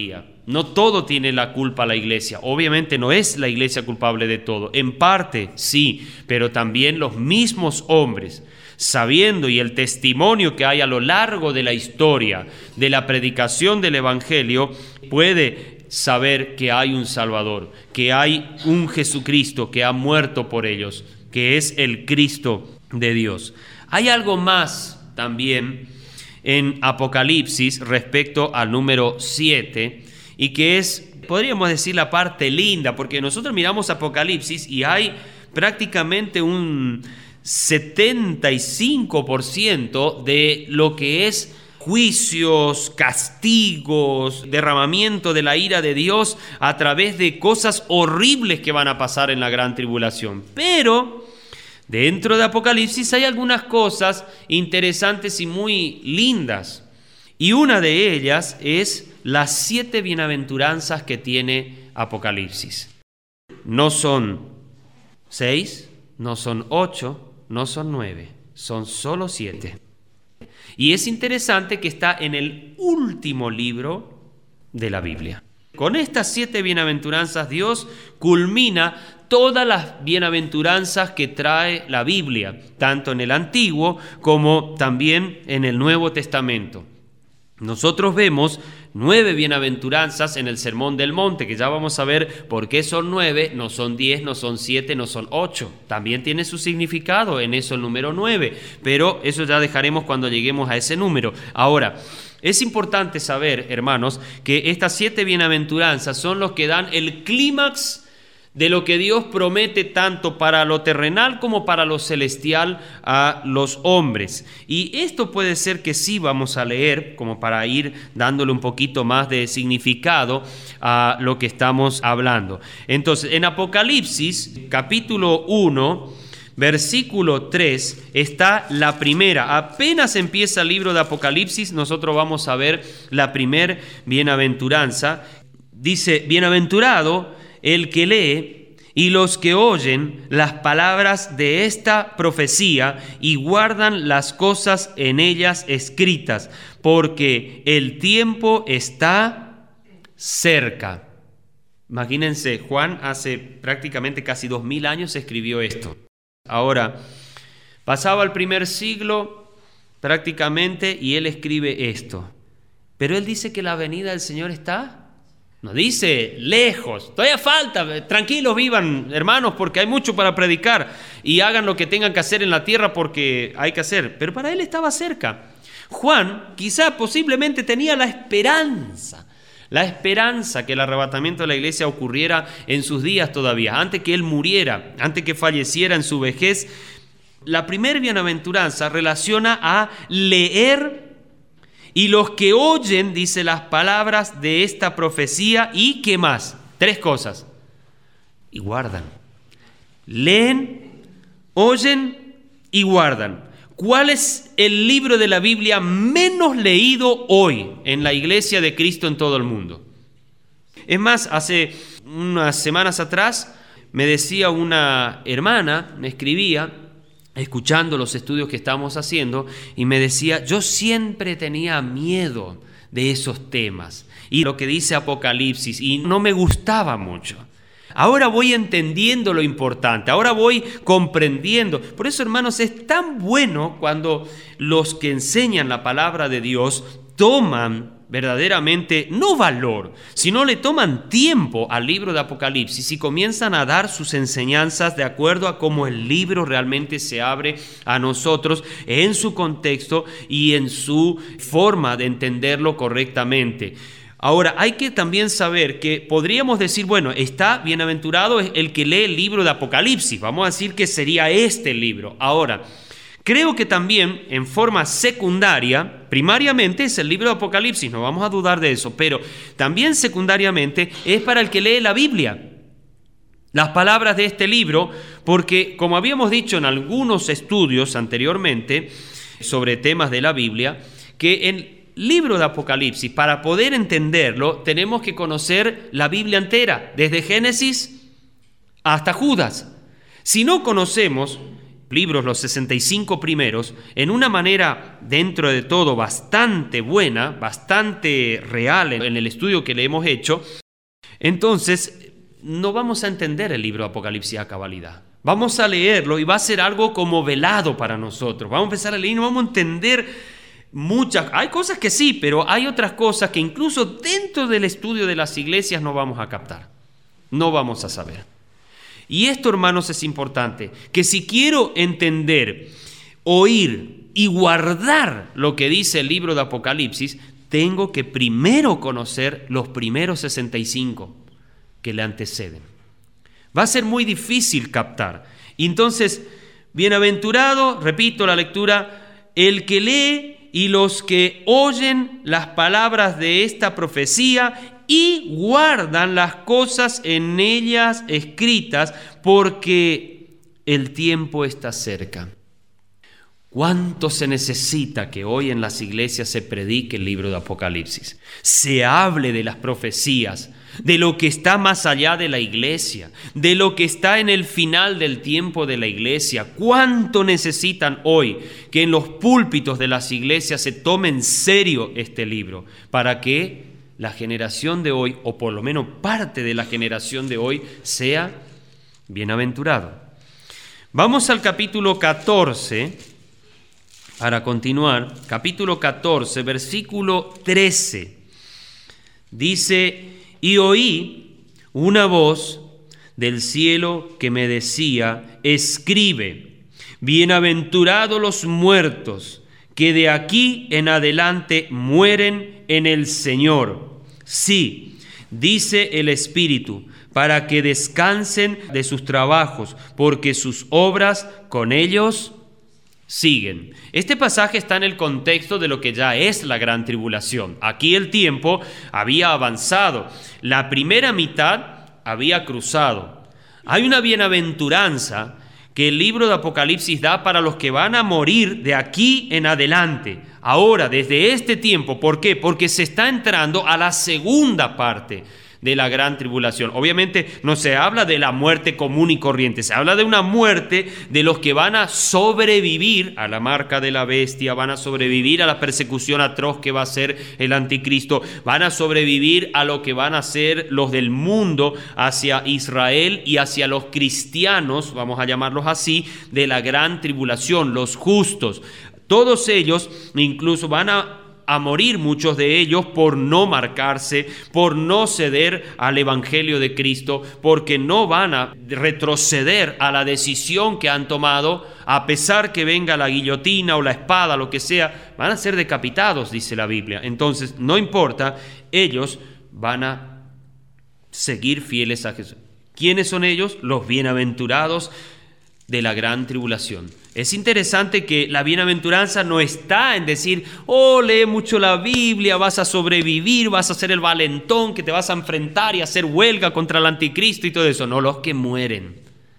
No todo tiene la culpa la iglesia. Obviamente no es la iglesia culpable de todo. En parte sí, pero también los mismos hombres, sabiendo y el testimonio que hay a lo largo de la historia de la predicación del Evangelio, puede saber que hay un Salvador, que hay un Jesucristo que ha muerto por ellos, que es el Cristo de Dios. Hay algo más también en Apocalipsis respecto al número siete, y que es, podríamos decir, la parte linda, porque nosotros miramos Apocalipsis y hay prácticamente un setenta y cinco por ciento de lo que es juicios, castigos, derramamiento de la ira de Dios a través de cosas horribles que van a pasar en la gran tribulación. Pero dentro de Apocalipsis hay algunas cosas interesantes y muy lindas. Y una de ellas es las siete bienaventuranzas que tiene Apocalipsis. No son seis, no son ocho, no son nueve, son solo siete. Y es interesante que está en el último libro de la Biblia. Con estas siete bienaventuranzas Dios culmina todas las bienaventuranzas que trae la Biblia, tanto en el Antiguo como también en el Nuevo Testamento. Nosotros vemos nueve bienaventuranzas en el Sermón del Monte, que ya vamos a ver por qué son nueve, no son diez, no son siete, no son ocho. También tiene su significado en eso el número nueve, pero eso ya dejaremos cuando lleguemos a ese número. Ahora, es importante saber, hermanos, que estas siete bienaventuranzas son los que dan el clímax de lo que Dios promete tanto para lo terrenal como para lo celestial a los hombres. Y esto puede ser que sí vamos a leer, como para ir dándole un poquito más de significado a lo que estamos hablando. Entonces, en Apocalipsis, capítulo uno, versículo tres, está la primera. Apenas empieza el libro de Apocalipsis, nosotros vamos a ver la primer bienaventuranza. Dice, bienaventurado el que lee y los que oyen las palabras de esta profecía y guardan las cosas en ellas escritas, porque el tiempo está cerca. Imagínense, Juan hace prácticamente casi dos mil años escribió esto. Ahora, pasaba el primer siglo prácticamente y él escribe esto. Pero él dice que la venida del Señor está... No dice lejos, todavía falta, tranquilos vivan hermanos porque hay mucho para predicar y hagan lo que tengan que hacer en la tierra porque hay que hacer, pero para él estaba cerca. Juan quizá posiblemente tenía la esperanza, la esperanza que el arrebatamiento de la iglesia ocurriera en sus días todavía, antes que él muriera, antes que falleciera en su vejez. La primera bienaventuranza relaciona a leer. Y los que oyen, dice, las palabras de esta profecía, ¿y qué más? Tres cosas. Y guardan. Leen, oyen y guardan. ¿Cuál es el libro de la Biblia menos leído hoy en la iglesia de Cristo en todo el mundo? Es más, hace unas semanas atrás me decía una hermana, me escribía, escuchando los estudios que estamos haciendo, y me decía, yo siempre tenía miedo de esos temas y lo que dice Apocalipsis y no me gustaba mucho. Ahora voy entendiendo lo importante, ahora voy comprendiendo. Por eso, hermanos, es tan bueno cuando los que enseñan la palabra de Dios toman verdaderamente, no valor, sino le toman tiempo al libro de Apocalipsis y comienzan a dar sus enseñanzas de acuerdo a cómo el libro realmente se abre a nosotros en su contexto y en su forma de entenderlo correctamente. Ahora, hay que también saber que podríamos decir, bueno, está bienaventurado el que lee el libro de Apocalipsis, vamos a decir que sería este libro. Ahora, creo que también en forma secundaria, primariamente es el libro de Apocalipsis, no vamos a dudar de eso, pero también secundariamente es para el que lee la Biblia, las palabras de este libro, porque como habíamos dicho en algunos estudios anteriormente sobre temas de la Biblia, que en el libro de Apocalipsis, para poder entenderlo, tenemos que conocer la Biblia entera, desde Génesis hasta Judas. Si no conocemos libros, los sesenta y cinco primeros, en una manera dentro de todo bastante buena, bastante real en el estudio que le hemos hecho, entonces no vamos a entender el libro de Apocalipsis a cabalidad. Vamos a leerlo y va a ser algo como velado para nosotros. Vamos a empezar a leer y no vamos a entender muchas. Hay cosas que sí, pero hay otras cosas que incluso dentro del estudio de las iglesias no vamos a captar. No vamos a saber. Y esto, hermanos, es importante, que si quiero entender, oír y guardar lo que dice el libro de Apocalipsis, tengo que primero conocer los primeros sesenta y cinco que le anteceden. Va a ser muy difícil captar. Entonces, bienaventurado, repito la lectura, el que lee y los que oyen las palabras de esta profecía y guardan las cosas en ellas escritas, porque el tiempo está cerca. ¿Cuánto se necesita que hoy en las iglesias se predique el libro de Apocalipsis? Se hable de las profecías, de lo que está más allá de la iglesia, de lo que está en el final del tiempo de la iglesia. ¿Cuánto necesitan hoy que en los púlpitos de las iglesias se tome en serio este libro para que la generación de hoy, o por lo menos parte de la generación de hoy, sea bienaventurado? Vamos al capítulo catorce, para continuar. Capítulo catorce, versículo trece. Dice: y oí una voz del cielo que me decía: escribe, bienaventurados los muertos que de aquí en adelante mueren en el Señor. Sí, dice el Espíritu, para que descansen de sus trabajos, porque sus obras con ellos siguen. Este pasaje está en el contexto de lo que ya es la gran tribulación. Aquí el tiempo había avanzado. La primera mitad había cruzado. Hay una bienaventuranza que el libro de Apocalipsis da para los que van a morir de aquí en adelante. Ahora, desde este tiempo. ¿Por qué? Porque se está entrando a la segunda parte de la gran tribulación. Obviamente no se habla de la muerte común y corriente, se habla de una muerte de los que van a sobrevivir a la marca de la bestia, van a sobrevivir a la persecución atroz que va a ser el anticristo, van a sobrevivir a lo que van a ser los del mundo hacia Israel y hacia los cristianos, vamos a llamarlos así, de la gran tribulación, los justos. Todos ellos incluso van a a morir, muchos de ellos, por no marcarse, por no ceder al Evangelio de Cristo, porque no van a retroceder a la decisión que han tomado, a pesar que venga la guillotina o la espada, lo que sea, van a ser decapitados, dice la Biblia. Entonces, no importa, ellos van a seguir fieles a Jesús. ¿Quiénes son ellos? Los bienaventurados de la gran tribulación. Es interesante que la bienaventuranza no está en decir: oh, lee mucho la Biblia, vas a sobrevivir, vas a ser el valentón que te vas a enfrentar y hacer huelga contra el anticristo y todo eso. No, los que mueren.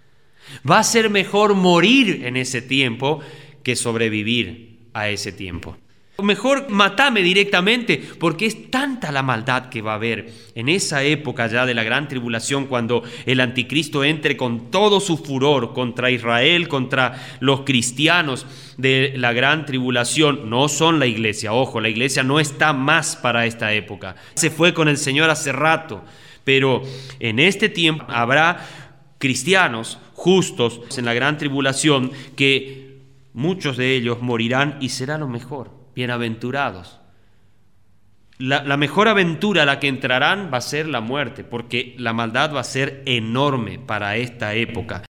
Va a ser mejor morir en ese tiempo que sobrevivir a ese tiempo. Mejor matame directamente, porque es tanta la maldad que va a haber en esa época ya de la gran tribulación, cuando el anticristo entre con todo su furor contra Israel, contra los cristianos de la gran tribulación. No son la iglesia, ojo, la iglesia no está más para esta época. Se fue con el Señor hace rato, pero en este tiempo habrá cristianos justos en la gran tribulación que muchos de ellos morirán y será lo mejor. Bienaventurados. La, la mejor aventura a la que entrarán va a ser la muerte, porque la maldad va a ser enorme para esta época.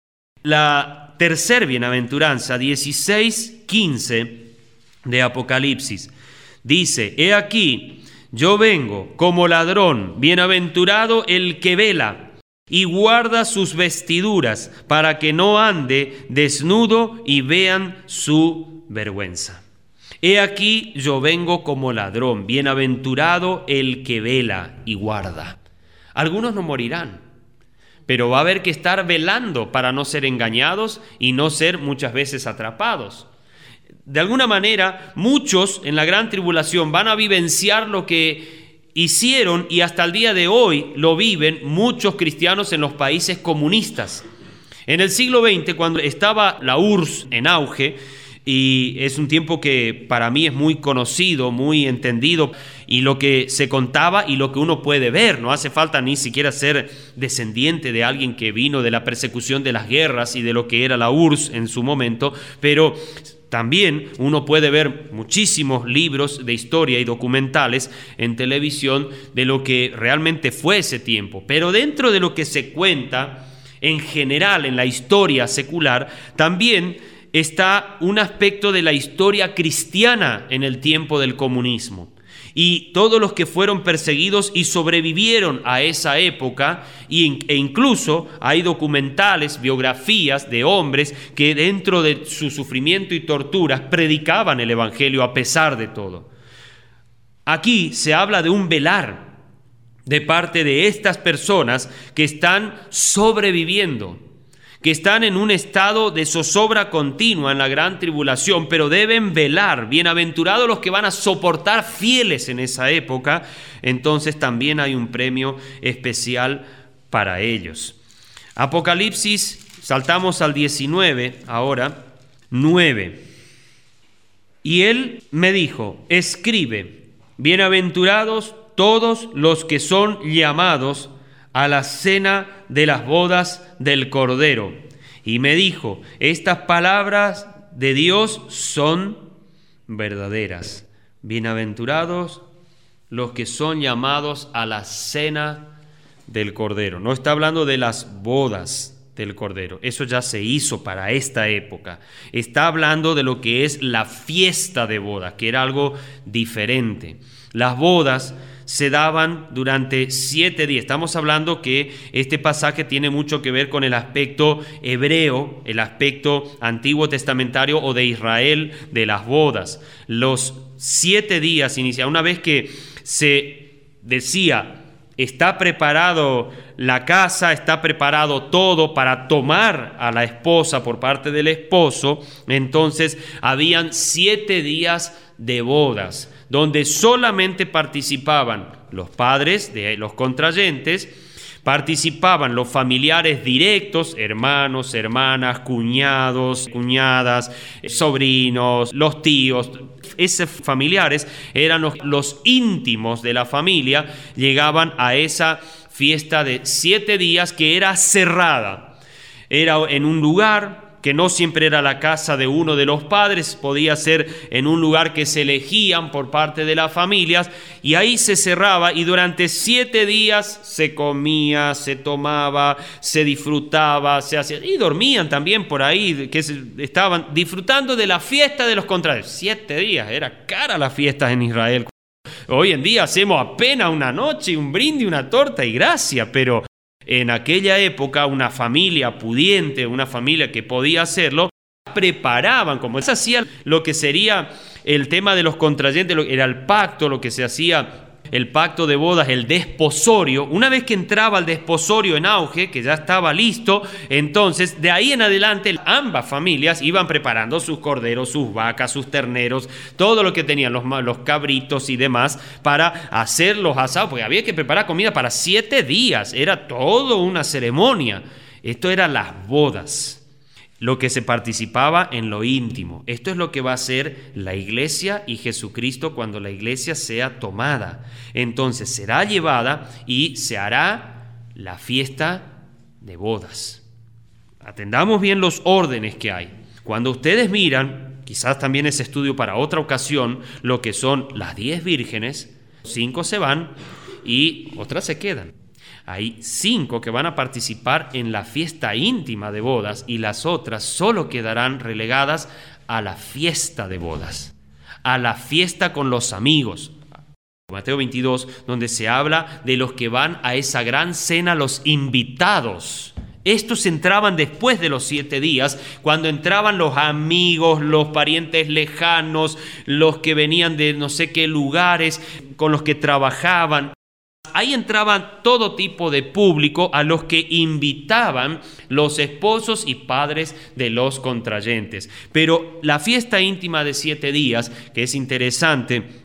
La tercer bienaventuranza, dieciséis quince de Apocalipsis, dice: he aquí, yo vengo como ladrón, bienaventurado el que vela y guarda sus vestiduras, para que no ande desnudo y vean su vergüenza. He aquí yo vengo como ladrón, bienaventurado el que vela y guarda. Algunos no morirán, pero va a haber que estar velando para no ser engañados y no ser muchas veces atrapados. De alguna manera, muchos en la gran tribulación van a vivenciar lo que hicieron y hasta el día de hoy lo viven muchos cristianos en los países comunistas. En el siglo veinte, cuando estaba la U R S S en auge, y es un tiempo que para mí es muy conocido, muy entendido, y lo que se contaba y lo que uno puede ver, no hace falta ni siquiera ser descendiente de alguien que vino de la persecución de las guerras y de lo que era la U R S S en su momento, pero también uno puede ver muchísimos libros de historia y documentales en televisión de lo que realmente fue ese tiempo. Pero dentro de lo que se cuenta en general en la historia secular, también está un aspecto de la historia cristiana en el tiempo del comunismo. Y todos los que fueron perseguidos y sobrevivieron a esa época, e incluso hay documentales, biografías de hombres que dentro de su sufrimiento y torturas predicaban el evangelio a pesar de todo. Aquí se habla de un velar de parte de estas personas que están sobreviviendo, que están en un estado de zozobra continua en la gran tribulación, pero deben velar. Bienaventurados los que van a soportar fieles en esa época, entonces también hay un premio especial para ellos. Apocalipsis, saltamos al diecinueve, ahora, nueve. Y él me dijo, escribe, bienaventurados todos los que son llamados a la cena de las bodas del Cordero. Y me dijo, estas palabras de Dios son verdaderas. Bienaventurados los que son llamados a la cena del Cordero. No está hablando de las bodas del Cordero, eso ya se hizo para esta época. Está hablando de lo que es la fiesta de bodas, que era algo diferente. Las bodas se daban durante siete días. Estamos hablando que este pasaje tiene mucho que ver con el aspecto hebreo, el aspecto antiguo testamentario o de Israel de las bodas. Los siete días iniciaban, una vez que se decía, está preparado la casa, está preparado todo para tomar a la esposa por parte del esposo, entonces habían siete días de bodas, donde solamente participaban los padres de los contrayentes, participaban los familiares directos, hermanos, hermanas, cuñados, cuñadas, sobrinos, los tíos. Esos familiares eran los, los íntimos de la familia, llegaban a esa fiesta de siete días que era cerrada. Era en un lugar que no siempre era la casa de uno de los padres, podía ser en un lugar que se elegían por parte de las familias, y ahí se cerraba y durante siete días se comía, se tomaba, se disfrutaba, se hacía, y dormían también por ahí, que estaban disfrutando de la fiesta de los contrarios. Siete días, era cara las fiestas en Israel. Hoy en día hacemos apenas una noche, un brindis, una torta y gracia, pero en aquella época una familia pudiente, una familia que podía hacerlo, preparaban, como se hacía lo que sería el tema de los contrayentes, era el pacto, lo que se hacía, el pacto de bodas, el desposorio. Una vez que entraba el desposorio en auge, que ya estaba listo, entonces de ahí en adelante ambas familias iban preparando sus corderos, sus vacas, sus terneros, todo lo que tenían, los, los cabritos y demás, para hacer los asados, porque había que preparar comida para siete días, era todo una ceremonia. Esto eran las bodas, lo que se participaba en lo íntimo. Esto es lo que va a hacer la iglesia y Jesucristo cuando la iglesia sea tomada. Entonces será llevada y se hará la fiesta de bodas. Atendamos bien los órdenes que hay. Cuando ustedes miran, quizás también es estudio para otra ocasión, lo que son las diez vírgenes, cinco se van y otras se quedan. Hay cinco que van a participar en la fiesta íntima de bodas y las otras solo quedarán relegadas a la fiesta de bodas, a la fiesta con los amigos. Mateo veintidós, donde se habla de los que van a esa gran cena, los invitados. Estos entraban después de los siete días, cuando entraban los amigos, los parientes lejanos, los que venían de no sé qué lugares, con los que trabajaban. Ahí entraban todo tipo de público a los que invitaban los esposos y padres de los contrayentes. Pero la fiesta íntima de siete días, que es interesante,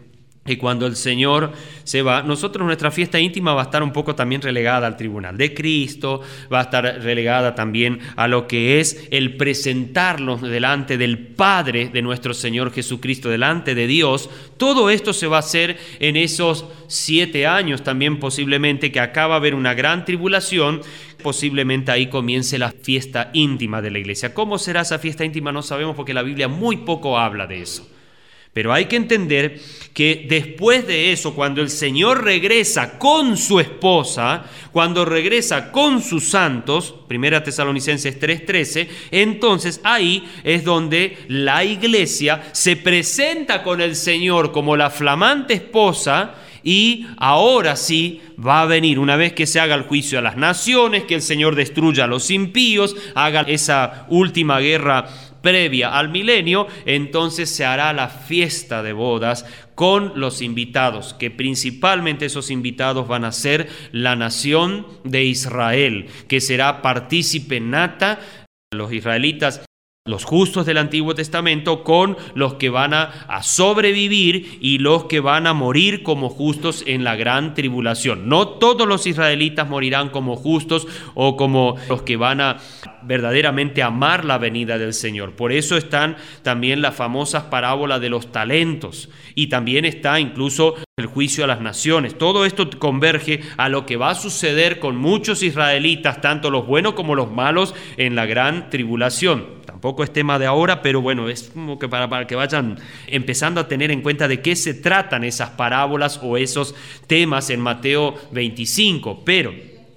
Y cuando el Señor se va, nosotros nuestra fiesta íntima va a estar un poco también relegada al tribunal de Cristo, va a estar relegada también a lo que es el presentarnos delante del Padre de nuestro Señor Jesucristo, delante de Dios. Todo esto se va a hacer en esos siete años también posiblemente, que acá va a haber una gran tribulación. Posiblemente ahí comience la fiesta íntima de la iglesia. ¿Cómo será esa fiesta íntima? No sabemos, porque la Biblia muy poco habla de eso. Pero hay que entender que después de eso, cuando el Señor regresa con su esposa, cuando regresa con sus santos, primera Tesalonicenses tres trece, entonces ahí es donde la iglesia se presenta con el Señor como la flamante esposa. Y ahora sí va a venir, una vez que se haga el juicio a las naciones, que el Señor destruya a los impíos, haga esa última guerra previa al milenio, entonces se hará la fiesta de bodas con los invitados, que principalmente esos invitados van a ser la nación de Israel, que será partícipe nata, los israelitas, los justos del Antiguo Testamento, con los que van a, a sobrevivir y los que van a morir como justos en la gran tribulación. No todos los israelitas morirán como justos o como los que van a verdaderamente amar la venida del Señor. Por eso están también las famosas parábolas de los talentos, y también está incluso el juicio a las naciones. Todo esto converge a lo que va a suceder con muchos israelitas, tanto los buenos como los malos, en la gran tribulación. Tampoco es tema de ahora, pero bueno, es como que para, para que vayan empezando a tener en cuenta de qué se tratan esas parábolas o esos temas en Mateo veinticinco. Pero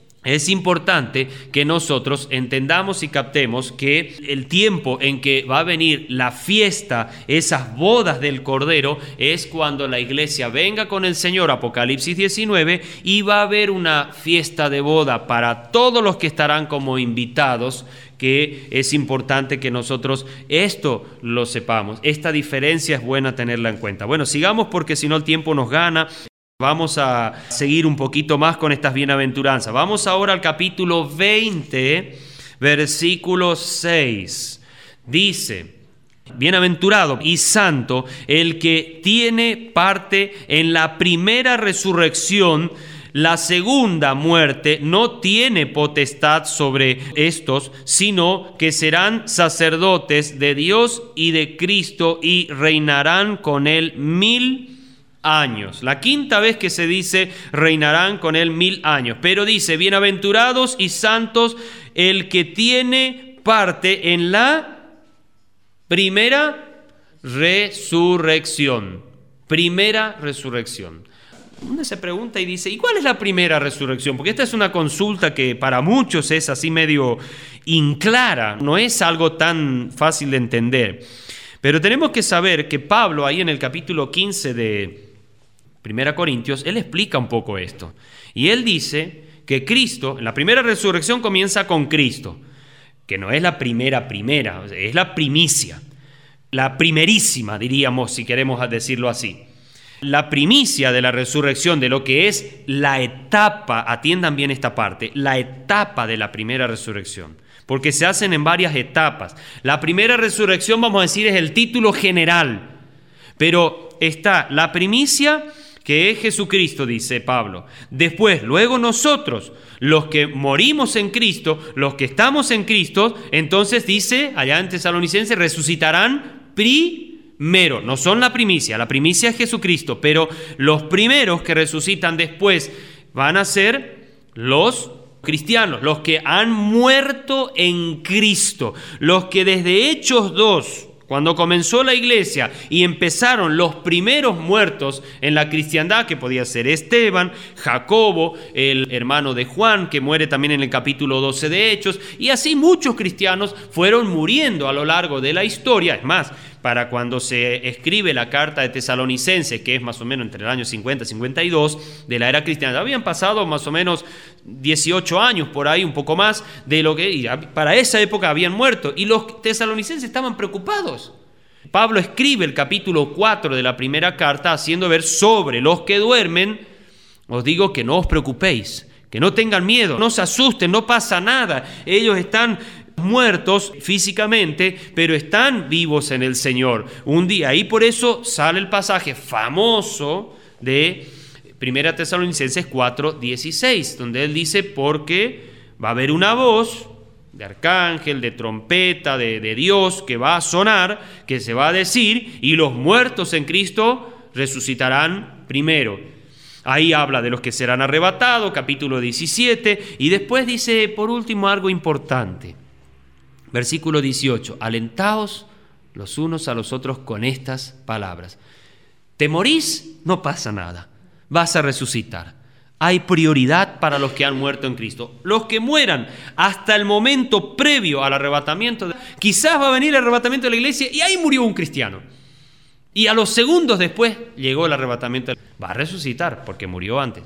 es importante que nosotros entendamos y captemos que el tiempo en que va a venir la fiesta, esas bodas del Cordero, es cuando la iglesia venga con el Señor, Apocalipsis diecinueve, y va a haber una fiesta de boda para todos los que estarán como invitados, que es importante que nosotros esto lo sepamos. Esta diferencia es buena tenerla en cuenta. Bueno, sigamos, porque si no el tiempo nos gana. Vamos a seguir un poquito más con estas bienaventuranzas. Vamos ahora al capítulo veinte, versículo seis. Dice: bienaventurado y santo el que tiene parte en la primera resurrección. La segunda muerte no tiene potestad sobre estos, sino que serán sacerdotes de Dios y de Cristo, y reinarán con él mil años. La quinta vez que se dice reinarán con él mil años. Pero dice: bienaventurados y santos el que tiene parte en la primera resurrección. Primera resurrección. Uno se pregunta y dice: ¿y cuál es la primera resurrección? Porque esta es una consulta que para muchos es así medio inclara, no es algo tan fácil de entender. Pero tenemos que saber que Pablo, ahí en el capítulo quince de Primera Corintios, él explica un poco esto. Y él dice que Cristo, en la primera resurrección comienza con Cristo, que no es la primera primera, es la primicia, la primerísima, diríamos, si queremos decirlo así. La primicia de la resurrección, de lo que es la etapa, atiendan bien esta parte, la etapa de la primera resurrección, porque se hacen en varias etapas. La primera resurrección, vamos a decir, es el título general, pero está la primicia, que es Jesucristo, dice Pablo. Después, luego nosotros, los que morimos en Cristo, los que estamos en Cristo, entonces dice allá en Tesalonicenses, resucitarán primero. Primero, no son la primicia, la primicia es Jesucristo, pero los primeros que resucitan después van a ser los cristianos, los que han muerto en Cristo, los que desde Hechos dos, cuando comenzó la iglesia y empezaron los primeros muertos en la cristiandad, que podía ser Esteban, Jacobo, el hermano de Juan, que muere también en el capítulo doce de Hechos, y así muchos cristianos fueron muriendo a lo largo de la historia. Es más, para cuando se escribe la carta de Tesalonicenses, que es más o menos entre el año cincuenta y cincuenta y dos de la era cristiana, habían pasado más o menos dieciocho años por ahí, un poco más, de lo que y para esa época habían muerto, y los tesalonicenses estaban preocupados. Pablo escribe el capítulo cuatro de la primera carta haciendo ver sobre los que duermen: os digo que no os preocupéis, que no tengan miedo, no se asusten, no pasa nada. Ellos están muertos físicamente, pero están vivos en el Señor. Un día, y por eso sale el pasaje famoso de Primera Tesalonicenses cuatro dieciséis, donde él dice, porque va a haber una voz de arcángel, de trompeta, de, de Dios, que va a sonar, que se va a decir, y los muertos en Cristo resucitarán primero. Ahí habla de los que serán arrebatados, capítulo diecisiete, y después dice, por último, algo importante. Versículo dieciocho, alentaos los unos a los otros con estas palabras. ¿Te morís? No pasa nada, vas a resucitar. Hay prioridad para los que han muerto en Cristo. Los que mueran hasta el momento previo al arrebatamiento, quizás va a venir el arrebatamiento de la iglesia y ahí murió un cristiano. Y a los segundos después llegó el arrebatamiento. Va a resucitar porque murió antes.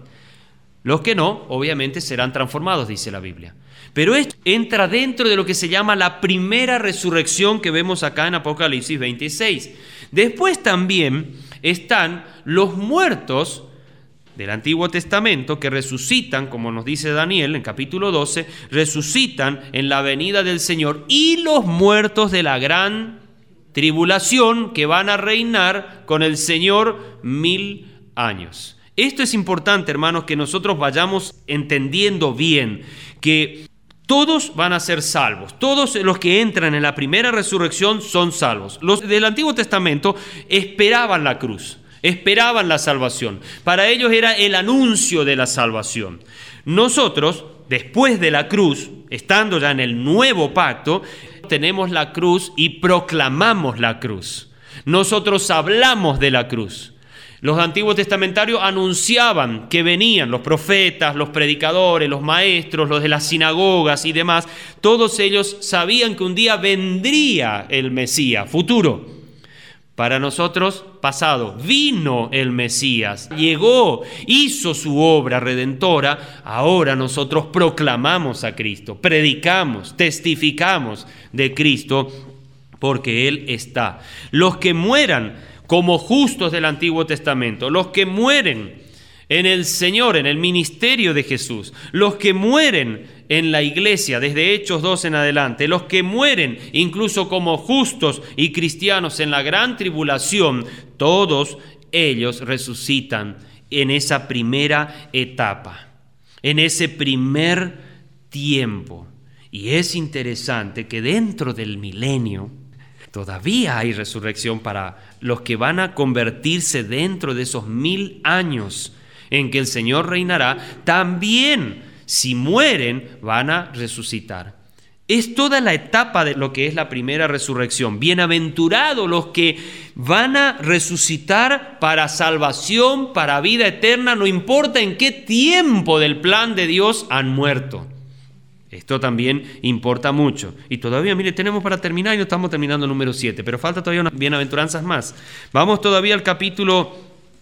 Los que no, obviamente, serán transformados, dice la Biblia. Pero esto entra dentro de lo que se llama la primera resurrección que vemos acá en Apocalipsis veintiséis. Después también están los muertos del Antiguo Testamento que resucitan, como nos dice Daniel en capítulo doce, resucitan en la venida del Señor, y los muertos de la gran tribulación que van a reinar con el Señor mil años. Esto es importante, hermanos, que nosotros vayamos entendiendo bien que todos van a ser salvos. Todos los que entran en la primera resurrección son salvos. Los del Antiguo Testamento esperaban la cruz, esperaban la salvación. Para ellos era el anuncio de la salvación. Nosotros, después de la cruz, estando ya en el nuevo pacto, tenemos la cruz y proclamamos la cruz. Nosotros hablamos de la cruz. Los antiguos testamentarios anunciaban que venían los profetas, los predicadores, los maestros, los de las sinagogas y demás. Todos ellos sabían que un día vendría el Mesías, futuro. Para nosotros, pasado, vino el Mesías, llegó, hizo su obra redentora. Ahora nosotros proclamamos a Cristo, predicamos, testificamos de Cristo, porque Él está. Los que mueran como justos del Antiguo Testamento, los que mueren en el Señor, en el ministerio de Jesús, los que mueren en la iglesia desde Hechos dos en adelante, los que mueren incluso como justos y cristianos en la gran tribulación, todos ellos resucitan en esa primera etapa, en ese primer tiempo. Y es interesante que dentro del milenio todavía hay resurrección para los que van a convertirse dentro de esos mil años en que el Señor reinará. También, si mueren, van a resucitar. Es toda la etapa de lo que es la primera resurrección. Bienaventurados los que van a resucitar para salvación, para vida eterna, no importa en qué tiempo del plan de Dios han muerto. Esto también importa mucho. Y todavía, mire, tenemos para terminar y no estamos terminando el número siete, pero falta todavía unas bienaventuranzas más. Vamos todavía al capítulo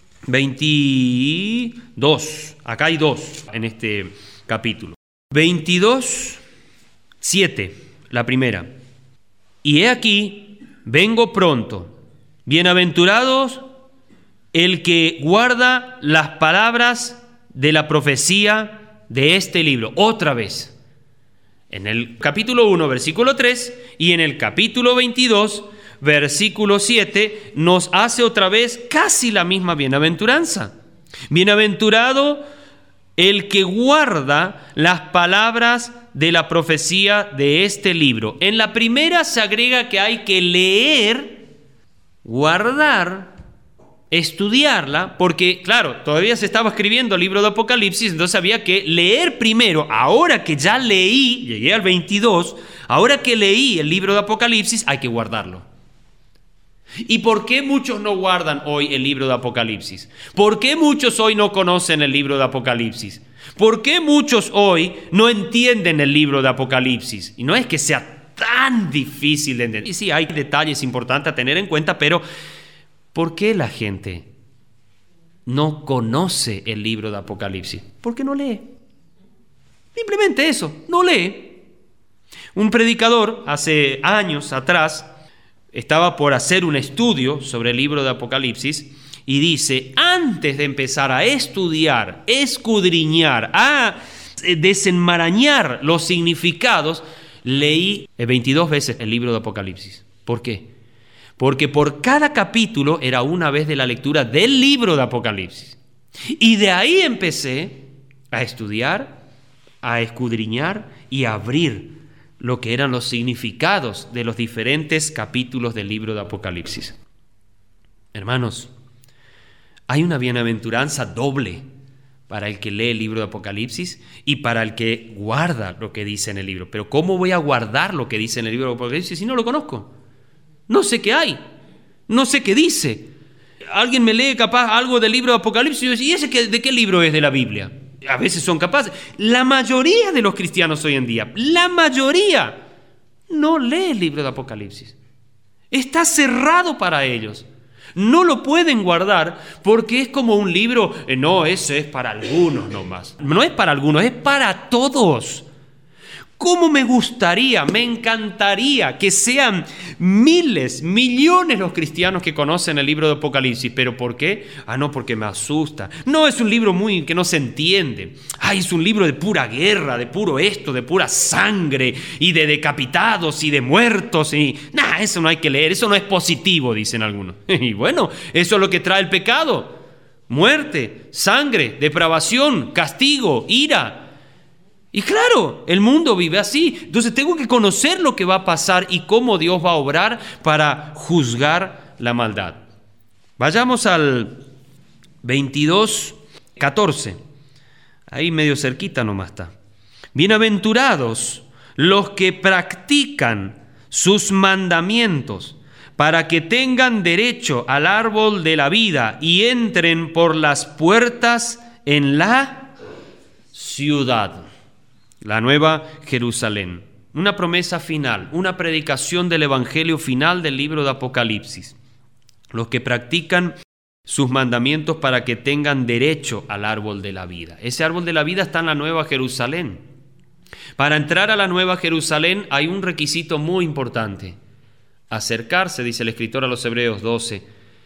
veintidós. Acá hay dos en este capítulo. veintidós, siete, la primera. Y he aquí, vengo pronto. Bienaventurados el que guarda las palabras de la profecía de este libro. Otra vez. En el capítulo uno, versículo tres, y en el capítulo veintidós, versículo siete, nos hace otra vez casi la misma bienaventuranza. Bienaventurado el que guarda las palabras de la profecía de este libro. En la primera se agrega que hay que leer, guardar, estudiarla, porque claro, todavía se estaba escribiendo el libro de Apocalipsis, entonces había que leer primero. Ahora que ya leí, llegué al veintidós, ahora que leí el libro de Apocalipsis, hay que guardarlo. ¿Y por qué muchos no guardan hoy el libro de Apocalipsis? ¿Por qué muchos hoy no conocen el libro de Apocalipsis? ¿Por qué muchos hoy no entienden el libro de Apocalipsis? Y no es que sea tan difícil de entender. Y sí, hay detalles importantes a tener en cuenta, pero ¿por qué la gente no conoce el libro de Apocalipsis? Porque no lee. Simplemente eso, no lee. Un predicador hace años atrás estaba por hacer un estudio sobre el libro de Apocalipsis y dice, antes de empezar a estudiar, escudriñar, a desenmarañar los significados, leí veintidós veces el libro de Apocalipsis. ¿Por qué? Porque por cada capítulo era una vez de la lectura del libro de Apocalipsis. Y de ahí empecé a estudiar, a escudriñar y a abrir lo que eran los significados de los diferentes capítulos del libro de Apocalipsis. Hermanos, hay una bienaventuranza doble para el que lee el libro de Apocalipsis y para el que guarda lo que dice en el libro. Pero ¿cómo voy a guardar lo que dice en el libro de Apocalipsis si no lo conozco? No sé qué hay, no sé qué dice. Alguien me lee capaz algo del libro de Apocalipsis y yo digo, ¿y ese qué, de qué libro es de la Biblia? A veces son capaces. La mayoría de los cristianos hoy en día, la mayoría, no lee el libro de Apocalipsis. Está cerrado para ellos. No lo pueden guardar porque es como un libro, eh, no, ese es para algunos nomás. No es para algunos, es para todos. ¿Cómo me gustaría, me encantaría que sean miles, millones los cristianos que conocen el libro de Apocalipsis? ¿Pero por qué? Ah, no, porque me asusta. No, es un libro muy que no se entiende. Ay, es un libro de pura guerra, de puro esto, de pura sangre y de decapitados y de muertos. Y nah, eso no hay que leer, eso no es positivo, dicen algunos. Y bueno, eso es lo que trae el pecado. Muerte, sangre, depravación, castigo, ira. Y claro, el mundo vive así. Entonces tengo que conocer lo que va a pasar y cómo Dios va a obrar para juzgar la maldad. Vayamos al veintidós, catorce. Ahí medio cerquita nomás está. Bienaventurados los que practican sus mandamientos, para que tengan derecho al árbol de la vida y entren por las puertas en la ciudad. La Nueva Jerusalén, una promesa final, una predicación del evangelio final del libro de Apocalipsis. Los que practican sus mandamientos para que tengan derecho al árbol de la vida. Ese árbol de la vida está en la Nueva Jerusalén. Para entrar a la Nueva Jerusalén hay un requisito muy importante. Acercarse, dice el escritor a los Hebreos doce,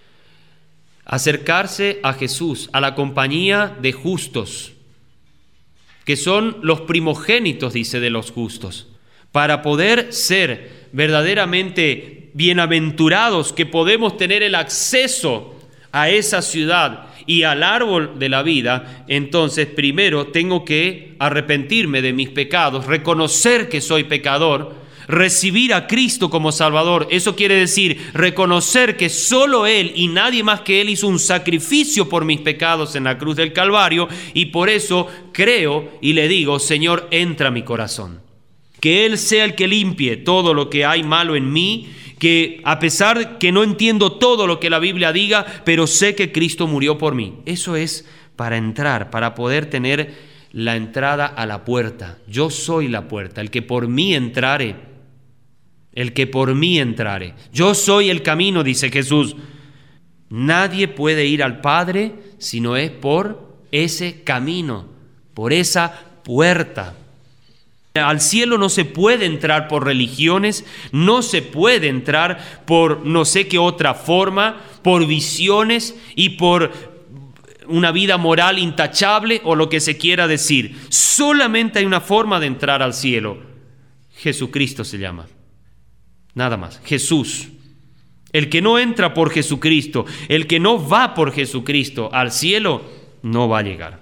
acercarse a Jesús, a la compañía de justos, que son los primogénitos, dice, de los justos, para poder ser verdaderamente bienaventurados, que podemos tener el acceso a esa ciudad y al árbol de la vida. Entonces primero tengo que arrepentirme de mis pecados, reconocer que soy pecador, recibir a Cristo como Salvador. Eso quiere decir reconocer que solo Él y nadie más que Él hizo un sacrificio por mis pecados en la cruz del Calvario, y por eso creo y le digo, Señor, entra a mi corazón. Que Él sea el que limpie todo lo que hay malo en mí, que a pesar que no entiendo todo lo que la Biblia diga, pero sé que Cristo murió por mí. Eso es para entrar, para poder tener la entrada a la puerta. Yo soy la puerta, el que por mí entrare. El que por mí entrare. Yo soy el camino, dice Jesús. Nadie puede ir al Padre si no es por ese camino, por esa puerta. Al cielo no se puede entrar por religiones, no se puede entrar por no sé qué otra forma, por visiones y por una vida moral intachable o lo que se quiera decir. Solamente hay una forma de entrar al cielo. Jesucristo se llama. Nada más, Jesús. El que no entra por Jesucristo, el que no va por Jesucristo al cielo, no va a llegar.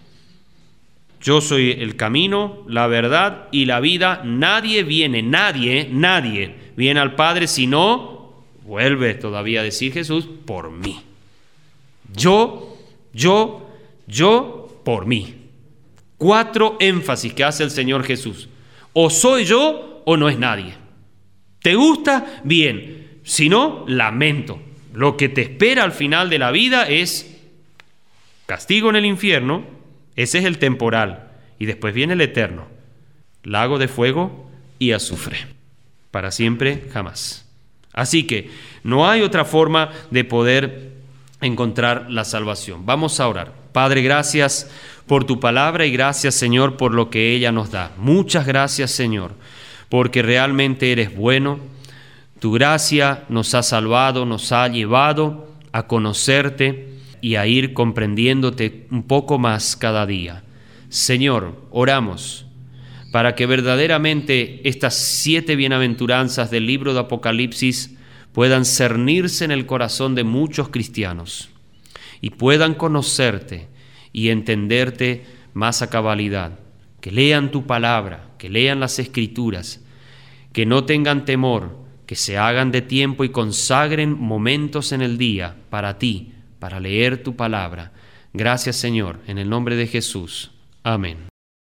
Yo soy el camino, la verdad y la vida. Nadie viene, nadie, nadie viene al Padre si no, vuelve todavía a decir Jesús, por mí. Yo, yo, yo, por mí. Cuatro énfasis que hace el Señor Jesús. O soy yo o no es nadie. ¿Te gusta? Bien. Si no, lamento. Lo que te espera al final de la vida es castigo en el infierno. Ese es el temporal. Y después viene el eterno. Lago de fuego y azufre. Para siempre, jamás. Así que no hay otra forma de poder encontrar la salvación. Vamos a orar. Padre, gracias por tu palabra y gracias, Señor, por lo que ella nos da. Muchas gracias, Señor, porque realmente eres bueno. Tu gracia nos ha salvado, nos ha llevado a conocerte y a ir comprendiéndote un poco más cada día. Señor, oramos para que verdaderamente estas siete bienaventuranzas del libro de Apocalipsis puedan cernirse en el corazón de muchos cristianos y puedan conocerte y entenderte más a cabalidad. Que lean tu palabra, que lean las Escrituras, que no tengan temor, que se hagan de tiempo y consagren momentos en el día para ti, para leer tu palabra. Gracias, Señor, en el nombre de Jesús. Amén.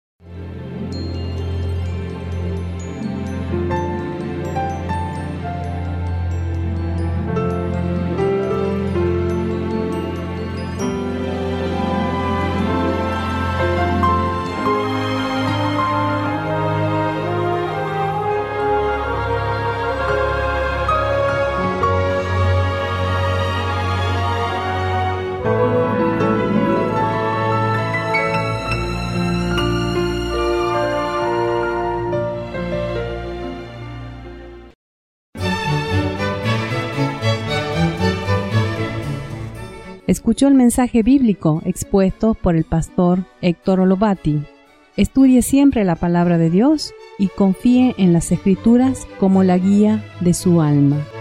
Escuchó el mensaje bíblico expuesto por el pastor Héctor Olovati. Estudie siempre la palabra de Dios y confíe en las Escrituras como la guía de su alma.